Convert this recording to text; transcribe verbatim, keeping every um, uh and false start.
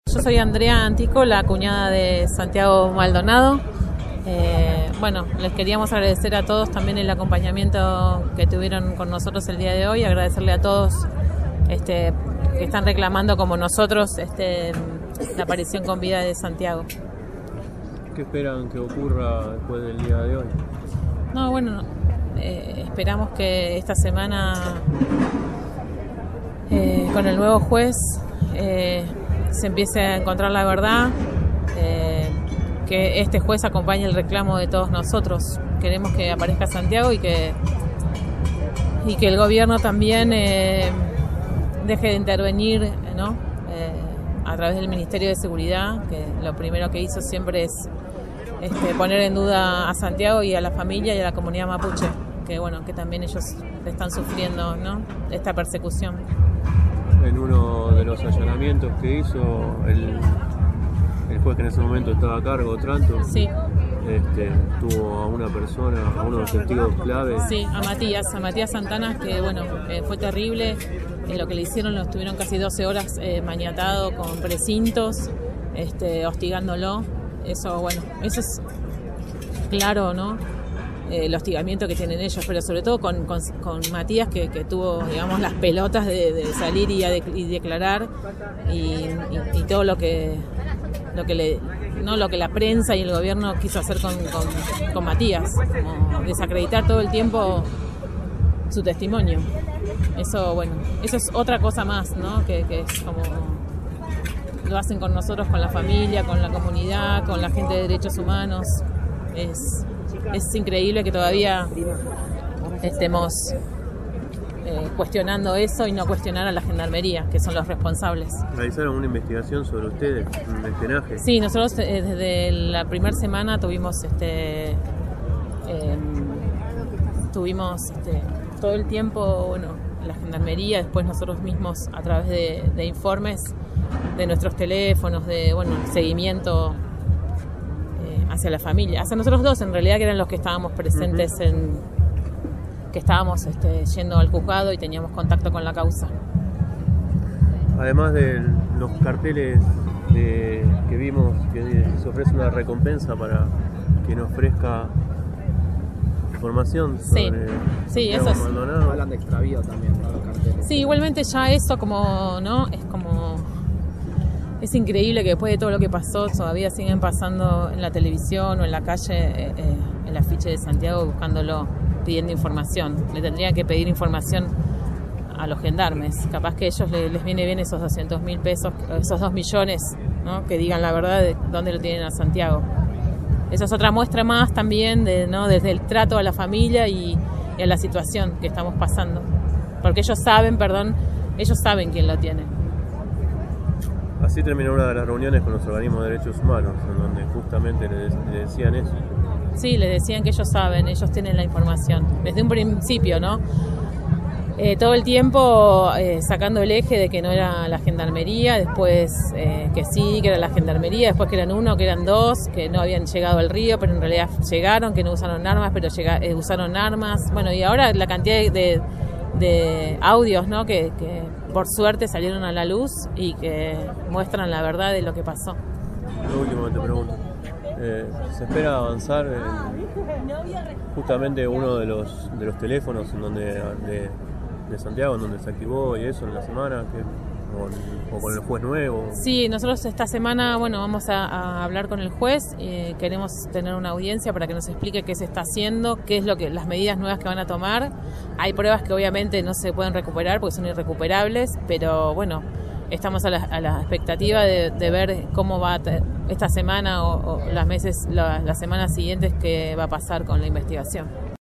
Yo soy Andrea Antico, la cuñada de Santiago Maldonado. Eh, bueno, les queríamos agradecer a todos también el acompañamiento que tuvieron con nosotros el día de hoy, agradecerle a todos este, que están reclamando como nosotros este, la aparición con vida de Santiago. ¿Qué esperan que ocurra después del día de hoy? No, bueno, eh, esperamos que esta semana eh, con el nuevo juez eh, se empiece a encontrar la verdad, eh, que este juez acompañe el reclamo de todos nosotros. Queremos que aparezca Santiago y que y que el gobierno también eh, deje de intervenir, ¿no? Eh, a través del Ministerio de Seguridad, que lo primero que hizo siempre es este, poner en duda a Santiago y a la familia y a la comunidad mapuche, que bueno, que también ellos están sufriendo, ¿no?, esta persecución. En uno de los allanamientos que hizo el, el juez que en ese momento estaba a cargo, Tranto, sí. este, tuvo a una persona, a uno de los testigos clave. Sí, a Matías, a Matías Santana, que bueno, eh, fue terrible. En lo que le hicieron, lo estuvieron casi doce horas eh, maniatado con precintos, este, hostigándolo. Eso, bueno, eso es claro, ¿no? Eh, el hostigamiento que tienen ellos, pero sobre todo con, con, con Matías, que, que tuvo, digamos, las pelotas de, de salir y, de, y declarar, y, y, y todo lo que lo que le no lo que la prensa y el gobierno quiso hacer con, con, con Matías, como desacreditar todo el tiempo su testimonio. Eso, bueno, eso es otra cosa más, ¿no? Que, que es como lo hacen con nosotros, con la familia, con la comunidad, con la gente de derechos humanos. Es, es increíble que todavía estemos eh, cuestionando eso y no cuestionar a la gendarmería, que son los responsables. ¿Realizaron una investigación sobre ustedes, un espionaje? Sí, nosotros eh, desde la primera semana tuvimos este eh, tuvimos este, todo el tiempo, bueno, la gendarmería, después nosotros mismos a través de, de informes de nuestros teléfonos, de bueno, seguimiento eh, hacia la familia, hacia nosotros dos en realidad, que eran los que estábamos presentes, uh-huh. en que estábamos este, yendo al juzgado y teníamos contacto con la causa. Además de los carteles de, que vimos que se ofrece una recompensa para quien ofrezca información sobre sí, sí, eso es. Maldonado. Hablan de extravío también, ¿no? Los carteles. Sí, igualmente ya eso como, ¿no? Es como... Es increíble que después de todo lo que pasó todavía siguen pasando en la televisión o en la calle eh, eh, el afiche de Santiago buscándolo, pidiendo información. Le tendrían que pedir información a los gendarmes. Capaz que a ellos les, les viene bien esos doscientos mil pesos, esos dos millones, ¿no? Que digan la verdad de dónde lo tienen a Santiago. Esa es otra muestra más también de, ¿no?, desde el trato a la familia y, y a la situación que estamos pasando. Porque ellos saben, perdón, ellos saben quién lo tiene. Así terminó una de las reuniones con los organismos de derechos humanos, en donde justamente le, le decían eso. Sí, les decían que ellos saben, ellos tienen la información. Desde un principio, ¿no? Eh, todo el tiempo eh, sacando el eje de que no era la gendarmería, después eh, que sí, que era la gendarmería, después que eran uno, que eran dos, que no habían llegado al río, pero en realidad llegaron, que no usaron armas, pero llega, eh, usaron armas. Bueno, y ahora la cantidad de, de, de audios, ¿no?, que, que por suerte salieron a la luz y que muestran la verdad de lo que pasó. Lo último que te pregunto, eh, ¿se espera avanzar en justamente uno de los de los teléfonos en donde de, de Santiago, en donde se activó y eso en la semana, que, o, o con el juez nuevo? Sí, nosotros esta semana, bueno, vamos a, a hablar con el juez, eh, queremos tener una audiencia para que nos explique qué se está haciendo, qué es lo que las medidas nuevas que van a tomar. Hay pruebas que obviamente no se pueden recuperar porque son irrecuperables, pero bueno, estamos a la, a la expectativa de, de ver cómo va a te, esta semana o, o las meses, la, las semanas siguientes, qué va a pasar con la investigación.